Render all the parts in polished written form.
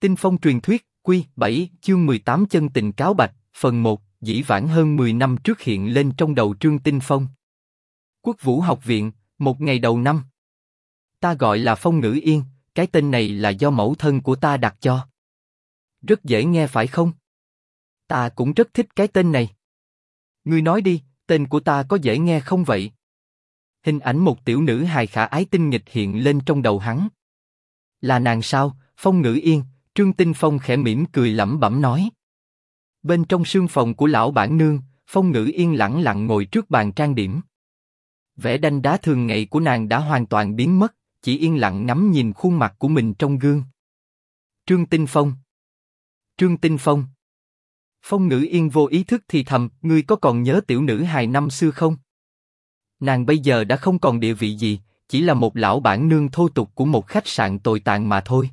Tinh Phong truyền thuyết, Quy 7, chương 18 chân tình cáo bạch, phần 1, dĩ vãng hơn 10 năm trước hiện lên trong đầu Trương Tinh Phong. Quốc Vũ học viện, một ngày đầu năm. Ta gọi là Phong Ngữ Yên, cái tên này là do mẫu thân của ta đặt cho. Rất dễ nghe phải không? Ta cũng rất thích cái tên này. Ngươi nói đi, tên của ta có dễ nghe không vậy? Hình ảnh một tiểu nữ hài khả ái tinh nghịch hiện lên trong đầu hắn. Là nàng sao? Phong Ngữ Yên. Trương Tinh Phong khẽ mỉm cười lẩm bẩm nói. Bên trong sương phòng của lão bản nương, Phong Ngữ Yên lẳng lặng ngồi trước bàn trang điểm. Vẻ đanh đá thường ngày của nàng đã hoàn toàn biến mất, chỉ yên lặng ngắm nhìn khuôn mặt của mình trong gương. Trương Tinh Phong. Trương Tinh Phong. Phong Ngữ Yên vô ý thức thì thầm, ngươi có còn nhớ tiểu nữ hài năm xưa không? Nàng bây giờ đã không còn địa vị gì, chỉ là một lão bản nương thô tục của một khách sạn tồi tàn mà thôi.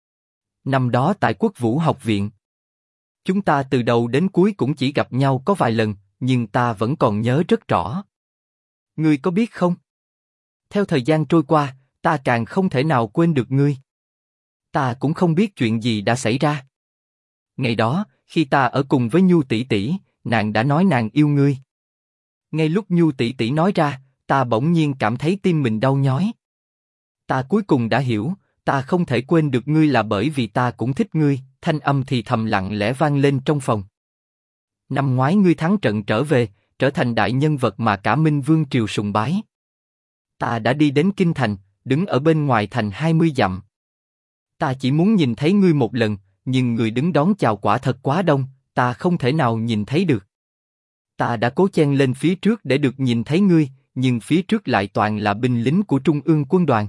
Năm đó tại Quốc Vũ học viện, chúng ta từ đầu đến cuối cũng chỉ gặp nhau có vài lần, nhưng ta vẫn còn nhớ rất rõ. Ngươi có biết không? Theo thời gian trôi qua, ta càng không thể nào quên được ngươi. Ta cũng không biết chuyện gì đã xảy ra. Ngày đó, khi ta ở cùng với Nhu tỷ tỷ, nàng đã nói nàng yêu ngươi. Ngay lúc Nhu tỷ tỷ nói ra, ta bỗng nhiên cảm thấy tim mình đau nhói. Ta cuối cùng đã hiểu, ta không thể quên được ngươi là bởi vì ta cũng thích ngươi. Thanh âm thì thầm lặng lẽ vang lên trong phòng. Năm ngoái ngươi thắng trận trở về, trở thành đại nhân vật mà cả Minh Vương triều sùng bái. Ta đã đi đến kinh thành, đứng ở bên ngoài thành 20 dặm. Ta chỉ muốn nhìn thấy ngươi một lần, nhưng người đứng đón chào quả thật quá đông, ta không thể nào nhìn thấy được. Ta đã cố chen lên phía trước để được nhìn thấy ngươi, nhưng phía trước lại toàn là binh lính của Trung ương quân đoàn.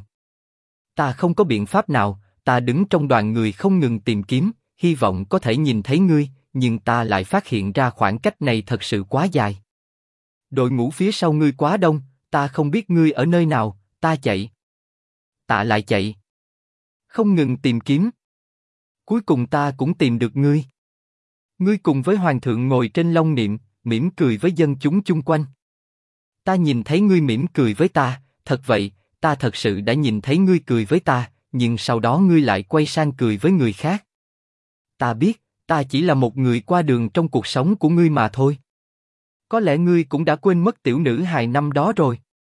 Ta không có biện pháp nào, ta đứng trong đoàn người không ngừng tìm kiếm, hy vọng có thể nhìn thấy ngươi, nhưng ta lại phát hiện ra khoảng cách này thật sự quá dài. Đội ngũ phía sau ngươi quá đông, ta không biết ngươi ở nơi nào, ta chạy. Ta lại chạy. Không ngừng tìm kiếm. Cuối cùng ta cũng tìm được ngươi. Ngươi cùng với hoàng thượng ngồi trên long niệm, mỉm cười với dân chúng chung quanh. Ta nhìn thấy ngươi mỉm cười với ta, thật vậy, ta thật sự đã nhìn thấy ngươi cười với ta, nhưng sau đó ngươi lại quay sang cười với người khác. Ta biết, ta chỉ là một người qua đường trong cuộc sống của ngươi mà thôi. Có lẽ ngươi cũng đã quên mất tiểu nữ hài năm đó rồi.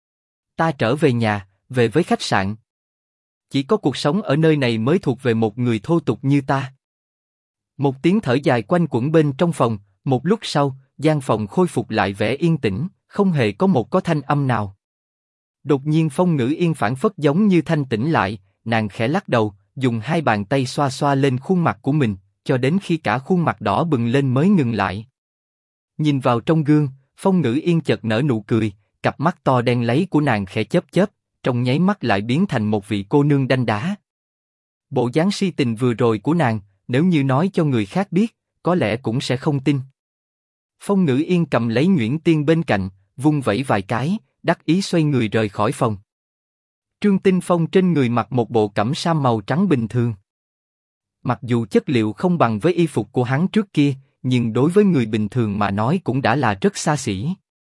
Ta trở về nhà, về với khách sạn. Chỉ có cuộc sống ở nơi này mới thuộc về một người thô tục như ta. Một tiếng thở dài quanh quẩn bên trong phòng, một lúc sau, gian phòng khôi phục lại vẻ yên tĩnh, không hề có thanh âm nào. Đột nhiên Phong Ngữ Yên phảng phất giống như thanh tĩnh lại, nàng khẽ lắc đầu, dùng hai bàn tay xoa xoa lên khuôn mặt của mình, cho đến khi cả khuôn mặt đỏ bừng lên mới ngừng lại. Nhìn vào trong gương, Phong Ngữ Yên chợt nở nụ cười, cặp mắt to đen láy của nàng khẽ chớp chớp, trong nháy mắt lại biến thành một vị cô nương đanh đá. Bộ dáng si tình vừa rồi của nàng, nếu như nói cho người khác biết, có lẽ cũng sẽ không tin. Phong Ngữ Yên cầm lấy nhuyễn tiên bên cạnh, vung vẩy vài cái, đắc ý xoay người rời khỏi phòng. Trương Tinh Phong trên người mặc một bộ cẩm sa màu trắng bình thường. Mặc dù chất liệu không bằng với y phục của hắn trước kia, nhưng đối với người bình thường mà nói cũng đã là rất xa xỉ.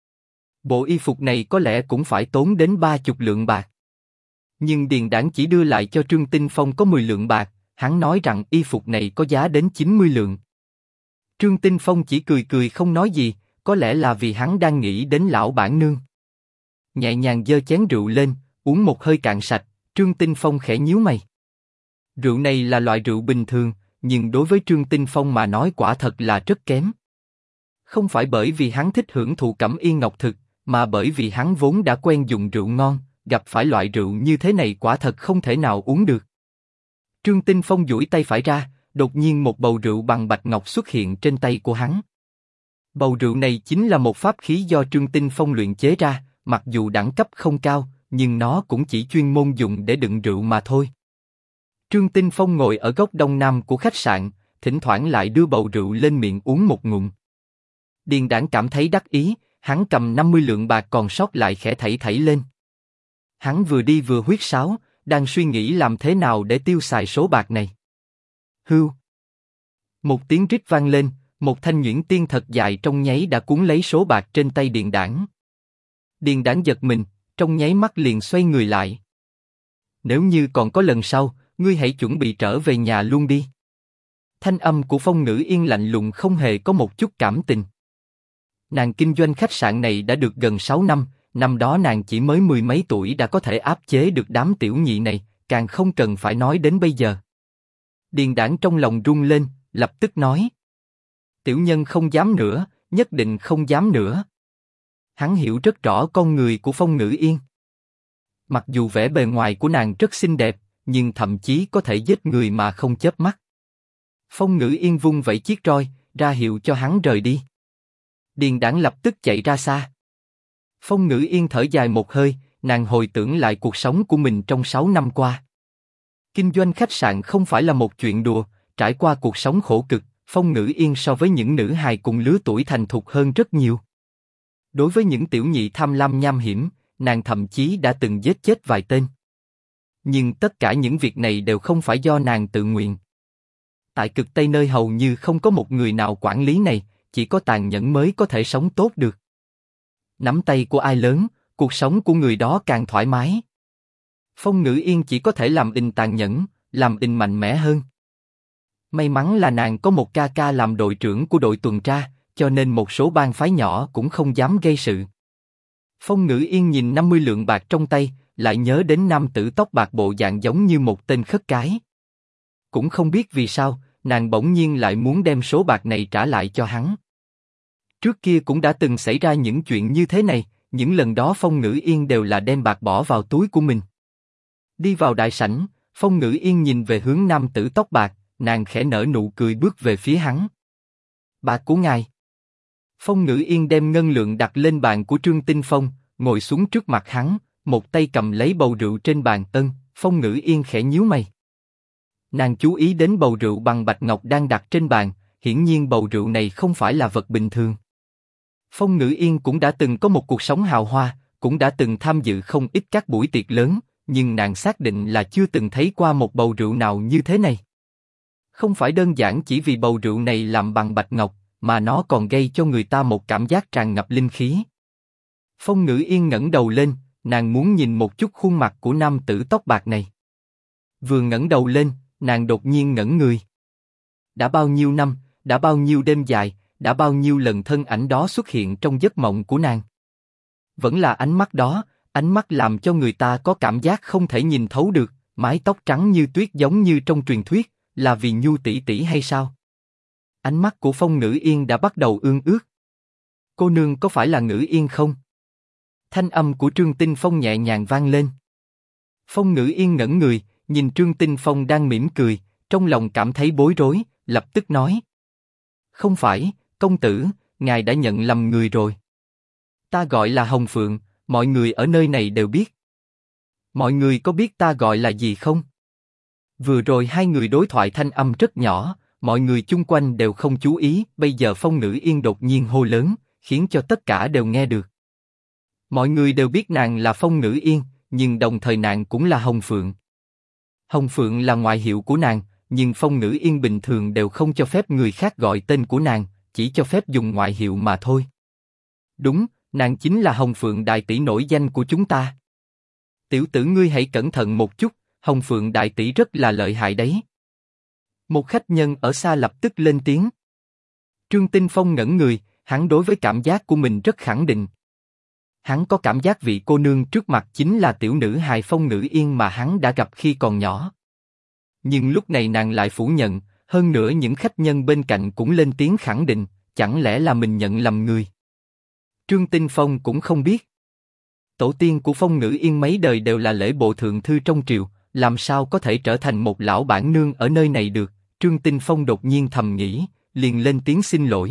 Bộ y phục này có lẽ cũng phải tốn đến 30 lượng bạc. Nhưng Điền Đãng chỉ đưa lại cho Trương Tinh Phong có 10 lượng bạc, hắn nói rằng y phục này có giá đến 90 lượng. Trương Tinh Phong chỉ cười cười không nói gì, có lẽ là vì hắn đang nghĩ đến lão bản nương. Nhẹ nhàng giơ chén rượu lên, uống một hơi cạn sạch, Trương Tinh Phong khẽ nhíu mày. Rượu này là loại rượu bình thường, nhưng đối với Trương Tinh Phong mà nói quả thật là rất kém. Không phải bởi vì hắn thích hưởng thụ cẩm y ngọc thực, mà bởi vì hắn vốn đã quen dùng rượu ngon, gặp phải loại rượu như thế này quả thật không thể nào uống được. Trương Tinh Phong duỗi tay phải ra, đột nhiên một bầu rượu bằng bạch ngọc xuất hiện trên tay của hắn. Bầu rượu này chính là một pháp khí do Trương Tinh Phong luyện chế ra, mặc dù đẳng cấp không cao, nhưng nó cũng chỉ chuyên môn dùng để đựng rượu mà thôi. Trương Tinh Phong ngồi ở góc đông nam của khách sạn, thỉnh thoảng lại đưa bầu rượu lên miệng uống một ngụm. Điền Đãng cảm thấy đắc ý, hắn cầm 50 lượng bạc còn sót lại khẽ thảy thảy lên. Hắn vừa đi vừa huýt sáo, đang suy nghĩ làm thế nào để tiêu xài số bạc này. Hưu. Một tiếng rít vang lên, một thanh nhuyễn tiên thật dài trong nháy đã cuốn lấy số bạc trên tay Điền Đãng. Điền Đãng giật mình, trong nháy mắt liền xoay người lại. Nếu như còn có lần sau, ngươi hãy chuẩn bị trở về nhà luôn đi. Thanh âm của Phong Ngữ Yên lạnh lùng không hề có một chút cảm tình. Nàng kinh doanh khách sạn này đã được gần 6 năm, năm đó nàng chỉ mới mười mấy tuổi đã có thể áp chế được đám tiểu nhị này, càng không cần phải nói đến bây giờ. Điền Đãng trong lòng run lên, lập tức nói: tiểu nhân không dám nữa, nhất định không dám nữa. Hắn hiểu rất rõ con người của Phong Ngữ Yên. Mặc dù vẻ bề ngoài của nàng rất xinh đẹp, nhưng thậm chí có thể giết người mà không chớp mắt. Phong Ngữ Yên vung vẩy chiếc roi, ra hiệu cho hắn rời đi. Điền Đãng lập tức chạy ra xa. Phong Ngữ Yên thở dài một hơi, nàng hồi tưởng lại cuộc sống của mình trong 6 năm qua. Kinh doanh khách sạn không phải là một chuyện đùa, trải qua cuộc sống khổ cực, Phong Ngữ Yên so với những nữ hài cùng lứa tuổi thành thục hơn rất nhiều. Đối với những tiểu nhị tham lam nham hiểm, nàng thậm chí đã từng giết chết vài tên. Nhưng tất cả những việc này đều không phải do nàng tự nguyện. Tại cực Tây nơi hầu như không có một người nào quản lý này, chỉ có tàn nhẫn mới có thể sống tốt được. Nắm tay của ai lớn, cuộc sống của người đó càng thoải mái. Phong Ngữ Yên chỉ có thể làm inh tàn nhẫn, làm inh mạnh mẽ hơn. May mắn là nàng có một ca ca làm đội trưởng của đội tuần tra, cho nên một số bang phái nhỏ cũng không dám gây sự. Phong Ngữ Yên nhìn 50 lượng bạc trong tay, lại nhớ đến nam tử tóc bạc bộ dạng giống như một tên khất cái. Cũng không biết vì sao, nàng bỗng nhiên lại muốn đem số bạc này trả lại cho hắn. Trước kia cũng đã từng xảy ra những chuyện như thế này, những lần đó Phong Ngữ Yên đều là đem bạc bỏ vào túi của mình. Đi vào đại sảnh, Phong Ngữ Yên nhìn về hướng nam tử tóc bạc, nàng khẽ nở nụ cười bước về phía hắn. Bạc của ngài. Phong Ngữ Yên đem ngân lượng đặt lên bàn của Trương Tinh Phong, ngồi xuống trước mặt hắn, một tay cầm lấy bầu rượu trên bàn. Phong Ngữ Yên khẽ nhíu mày. Nàng chú ý đến bầu rượu bằng bạch ngọc đang đặt trên bàn, hiển nhiên bầu rượu này không phải là vật bình thường. Phong Ngữ Yên cũng đã từng có một cuộc sống hào hoa, cũng đã từng tham dự không ít các buổi tiệc lớn, nhưng nàng xác định là chưa từng thấy qua một bầu rượu nào như thế này. Không phải đơn giản chỉ vì bầu rượu này làm bằng bạch ngọc, mà nó còn gây cho người ta một cảm giác tràn ngập linh khí. Phong Ngữ Yên ngẩng đầu lên, nàng muốn nhìn một chút khuôn mặt của nam tử tóc bạc này. Vừa ngẩng đầu lên, nàng đột nhiên ngẩn người. Đã bao nhiêu năm, đã bao nhiêu đêm dài, đã bao nhiêu lần thân ảnh đó xuất hiện trong giấc mộng của nàng. Vẫn là ánh mắt đó, ánh mắt làm cho người ta có cảm giác không thể nhìn thấu được, mái tóc trắng như tuyết giống như trong truyền thuyết, là vì Nhu tỷ tỷ hay sao? Ánh mắt của Phong Ngữ Yên đã bắt đầu ương ướt. Cô nương có phải là Ngữ Yên không? Thanh âm của Trương Tinh Phong nhẹ nhàng vang lên. Phong Ngữ Yên ngẩn người, nhìn Trương Tinh Phong đang mỉm cười, trong lòng cảm thấy bối rối, lập tức nói: không phải, công tử, ngài đã nhận lầm người rồi. Ta gọi là Hồng Phượng, mọi người ở nơi này đều biết. Mọi người có biết ta gọi là gì không? Vừa rồi hai người đối thoại thanh âm rất nhỏ, mọi người chung quanh đều không chú ý, bây giờ Phong Ngữ Yên đột nhiên hô lớn, khiến cho tất cả đều nghe được. Mọi người đều biết nàng là Phong Ngữ Yên, nhưng đồng thời nàng cũng là Hồng Phượng. Hồng Phượng là ngoại hiệu của nàng, nhưng Phong Ngữ Yên bình thường đều không cho phép người khác gọi tên của nàng, chỉ cho phép dùng ngoại hiệu mà thôi. Đúng, nàng chính là Hồng Phượng đại tỷ nổi danh của chúng ta. Tiểu tử ngươi hãy cẩn thận một chút, Hồng Phượng đại tỷ rất là lợi hại đấy. Một khách nhân ở xa lập tức lên tiếng. Trương Tinh Phong ngẩn người, hắn đối với cảm giác của mình rất khẳng định. Hắn có cảm giác vị cô nương trước mặt chính là tiểu nữ hài Phong Ngữ Yên mà hắn đã gặp khi còn nhỏ. Nhưng lúc này nàng lại phủ nhận, hơn nữa những khách nhân bên cạnh cũng lên tiếng khẳng định, chẳng lẽ là mình nhận lầm người? Trương Tinh Phong cũng không biết. Tổ tiên của Phong Ngữ Yên mấy đời đều là lễ bộ thượng thư trong triều, làm sao có thể trở thành một lão bản nương ở nơi này được? Trương Tinh Phong đột nhiên thầm nghĩ, liền lên tiếng xin lỗi.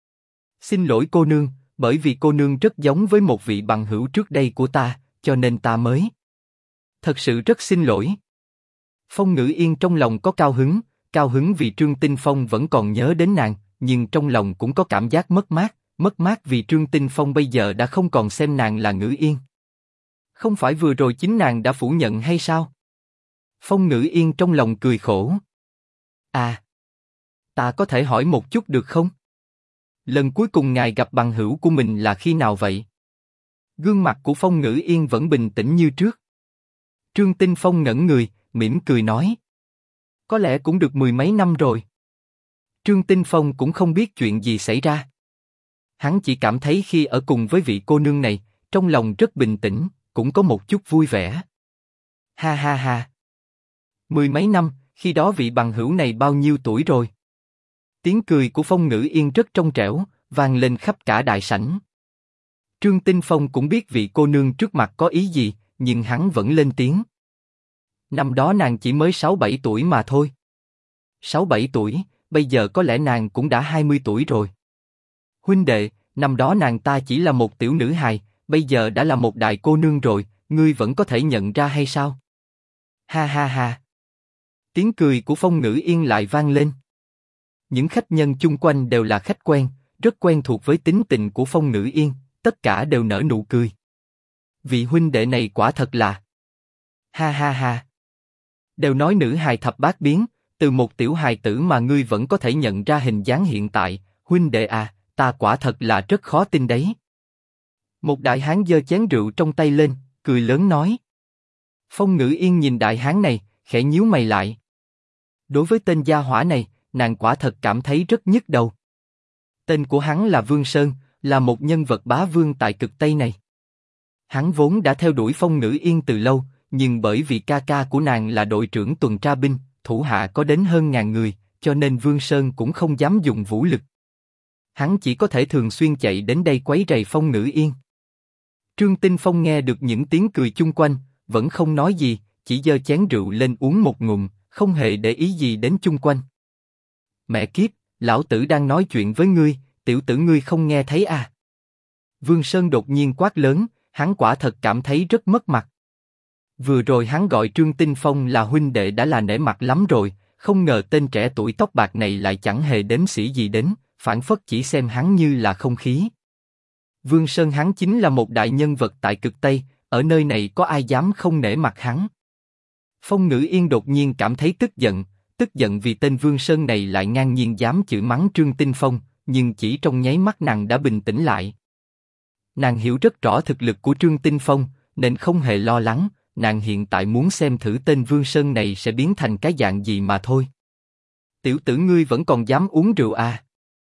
Xin lỗi cô nương, bởi vì cô nương rất giống với một vị bằng hữu trước đây của ta, cho nên ta mới. Thật sự rất xin lỗi. Phong Ngữ Yên trong lòng có cao hứng vì Trương Tinh Phong vẫn còn nhớ đến nàng, nhưng trong lòng cũng có cảm giác mất mát vì Trương Tinh Phong bây giờ đã không còn xem nàng là Ngữ Yên. Không phải vừa rồi chính nàng đã phủ nhận hay sao? Phong Ngữ Yên trong lòng cười khổ. À, ta có thể hỏi một chút được không? Lần cuối cùng ngài gặp bằng hữu của mình là khi nào vậy? Gương mặt của Phong Ngữ Yên vẫn bình tĩnh như trước. Trương Tinh Phong ngẩn người, mỉm cười nói. Có lẽ cũng được mười mấy năm rồi. Trương Tinh Phong cũng không biết chuyện gì xảy ra. Hắn chỉ cảm thấy khi ở cùng với vị cô nương này, trong lòng rất bình tĩnh, cũng có một chút vui vẻ. Ha ha ha. Mười mấy năm, khi đó vị bằng hữu này bao nhiêu tuổi rồi? Tiếng cười của Phong Ngữ Yên rất trong trẻo, vang lên khắp cả đại sảnh. Trương Tinh Phong cũng biết vị cô nương trước mặt có ý gì, nhưng hắn vẫn lên tiếng. Năm đó nàng chỉ mới 6-7 tuổi mà thôi. 6-7 tuổi, bây giờ có lẽ nàng cũng đã 20 tuổi rồi. Huynh đệ, năm đó nàng ta chỉ là một tiểu nữ hài, bây giờ đã là một đại cô nương rồi, ngươi vẫn có thể nhận ra hay sao? Ha ha ha. Tiếng cười của Phong Ngữ Yên lại vang lên. Những khách nhân chung quanh đều là khách quen, rất quen thuộc với tính tình của Phong Ngữ Yên, tất cả đều nở nụ cười. Vị huynh đệ này quả thật là... Ha ha ha. Đều nói nữ hài thập bát biến, từ một tiểu hài tử mà ngươi vẫn có thể nhận ra hình dáng hiện tại, huynh đệ à, ta quả thật là rất khó tin đấy. Một đại hán giơ chén rượu trong tay lên, cười lớn nói. Phong Ngữ Yên nhìn đại hán này, khẽ nhíu mày lại. Đối với tên gia hỏa này, nàng quả thật cảm thấy rất nhức đầu. Tên của hắn là Vương Sơn, là một nhân vật bá vương tại cực Tây này. Hắn vốn đã theo đuổi Phong Ngữ Yên từ lâu, nhưng bởi vì ca ca của nàng là đội trưởng tuần tra binh, thủ hạ có đến hơn 1000 người, cho nên Vương Sơn cũng không dám dùng vũ lực. Hắn chỉ có thể thường xuyên chạy đến đây quấy rầy Phong Ngữ Yên. Trương Tinh Phong nghe được những tiếng cười chung quanh, vẫn không nói gì, chỉ giơ chén rượu lên uống một ngụm, không hề để ý gì đến chung quanh. Mẹ kiếp, lão tử đang nói chuyện với ngươi, tiểu tử ngươi không nghe thấy à? Vương Sơn đột nhiên quát lớn, hắn quả thật cảm thấy rất mất mặt. Vừa rồi hắn gọi Trương Tinh Phong là huynh đệ đã là nể mặt lắm rồi, không ngờ tên trẻ tuổi tóc bạc này lại chẳng hề đếm xỉa gì đến, phảng phất chỉ xem hắn như là không khí. Vương Sơn hắn chính là một đại nhân vật tại cực Tây, ở nơi này có ai dám không nể mặt hắn? Phong Ngữ Yên đột nhiên cảm thấy tức giận vì tên Vương Sơn này lại ngang nhiên dám chửi mắng Trương Tinh Phong, nhưng chỉ trong nháy mắt nàng đã bình tĩnh lại. Nàng hiểu rất rõ thực lực của Trương Tinh Phong, nên không hề lo lắng, nàng hiện tại muốn xem thử tên Vương Sơn này sẽ biến thành cái dạng gì mà thôi. Tiểu tử ngươi vẫn còn dám uống rượu à?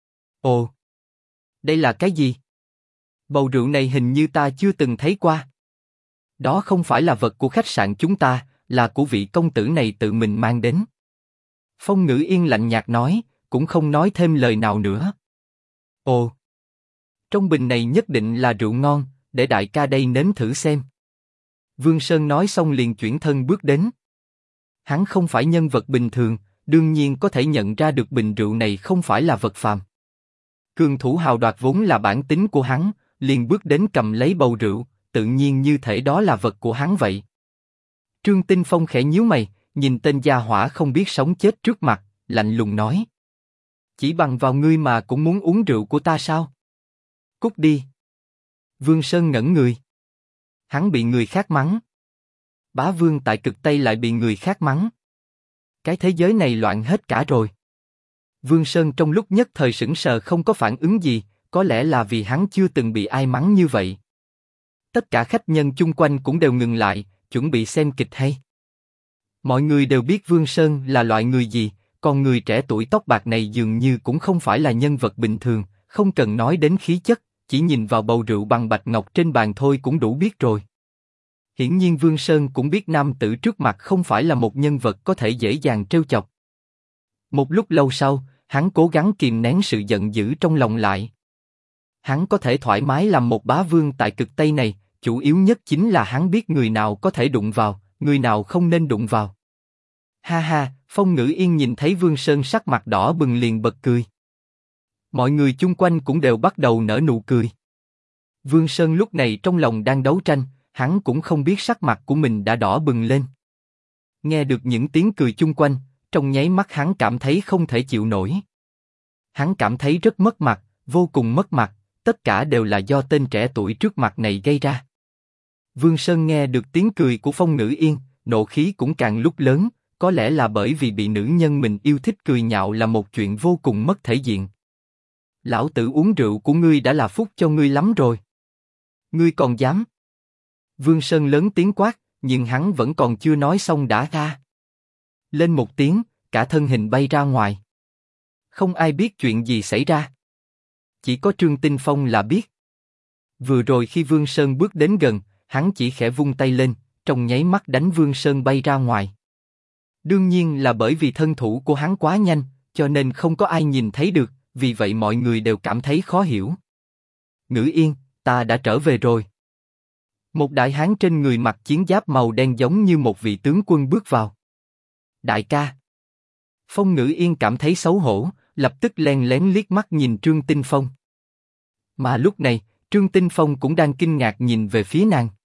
Ồ, đây là cái gì? Bầu rượu này hình như ta chưa từng thấy qua. Đó không phải là vật của khách sạn chúng ta, là của vị công tử này tự mình mang đến. Phong Ngữ Yên lạnh nhạt nói, cũng không nói thêm lời nào nữa. Ồ, trong bình này nhất định là rượu ngon, để đại ca đây nếm thử xem. Vương Sơn nói xong liền chuyển thân bước đến. Hắn không phải nhân vật bình thường, đương nhiên có thể nhận ra được bình rượu này không phải là vật phàm. Cường thủ hào đoạt vốn là bản tính của hắn, liền bước đến cầm lấy bầu rượu, tự nhiên như thể đó là vật của hắn vậy. Trương Tinh Phong khẽ nhíu mày, nhìn tên gia hỏa không biết sống chết trước mặt, lạnh lùng nói: chỉ bằng vào ngươi mà cũng muốn uống rượu của ta sao? Cút đi. Vương Sơn ngẩn người. Hắn bị người khác mắng. Bá vương tại cực Tây lại bị người khác mắng. Cái thế giới này loạn hết cả rồi. Vương Sơn trong lúc nhất thời sững sờ không có phản ứng gì, có lẽ là vì hắn chưa từng bị ai mắng như vậy. Tất cả khách nhân chung quanh cũng đều ngừng lại, chuẩn bị xem kịch hay. Mọi người đều biết Vương Sơn là loại người gì, còn người trẻ tuổi tóc bạc này dường như cũng không phải là nhân vật bình thường, không cần nói đến khí chất, chỉ nhìn vào bầu rượu bằng bạch ngọc trên bàn thôi cũng đủ biết rồi. Hiển nhiên Vương Sơn cũng biết nam tử trước mặt không phải là một nhân vật có thể dễ dàng trêu chọc. Một lúc lâu sau, hắn cố gắng kìm nén sự giận dữ trong lòng lại. Hắn có thể thoải mái làm một bá vương tại cực Tây này, chủ yếu nhất chính là hắn biết người nào có thể đụng vào, người nào không nên đụng vào. Ha ha, Phong Ngữ Yên nhìn thấy Vương Sơn sắc mặt đỏ bừng liền bật cười. Mọi người chung quanh cũng đều bắt đầu nở nụ cười. Vương Sơn lúc này trong lòng đang đấu tranh, hắn cũng không biết sắc mặt của mình đã đỏ bừng lên. Nghe được những tiếng cười chung quanh, trong nháy mắt hắn cảm thấy không thể chịu nổi. Hắn cảm thấy rất mất mặt, vô cùng mất mặt, tất cả đều là do tên trẻ tuổi trước mặt này gây ra. Vương Sơn nghe được tiếng cười của Phong Ngữ Yên, nộ khí cũng càng lúc lớn, có lẽ là bởi vì bị nữ nhân mình yêu thích cười nhạo là một chuyện vô cùng mất thể diện. Lão tử uống rượu của ngươi đã là phúc cho ngươi lắm rồi. Ngươi còn dám? Vương Sơn lớn tiếng quát, nhưng hắn vẫn còn chưa nói xong đã ra. Lên một tiếng, cả thân hình bay ra ngoài. Không ai biết chuyện gì xảy ra. Chỉ có Trương Tinh Phong là biết. Vừa rồi khi Vương Sơn bước đến gần, hắn chỉ khẽ vung tay lên, trong nháy mắt đánh Vương Sơn bay ra ngoài. Đương nhiên là bởi vì thân thủ của hắn quá nhanh, cho nên không có ai nhìn thấy được, vì vậy mọi người đều cảm thấy khó hiểu. Ngữ Yên, ta đã trở về rồi. Một đại hán trên người mặc chiến giáp màu đen giống như một vị tướng quân bước vào. Đại ca. Phong Ngữ Yên cảm thấy xấu hổ, lập tức len lén liếc mắt nhìn Trương Tinh Phong. Mà lúc này, Trương Tinh Phong cũng đang kinh ngạc nhìn về phía nàng.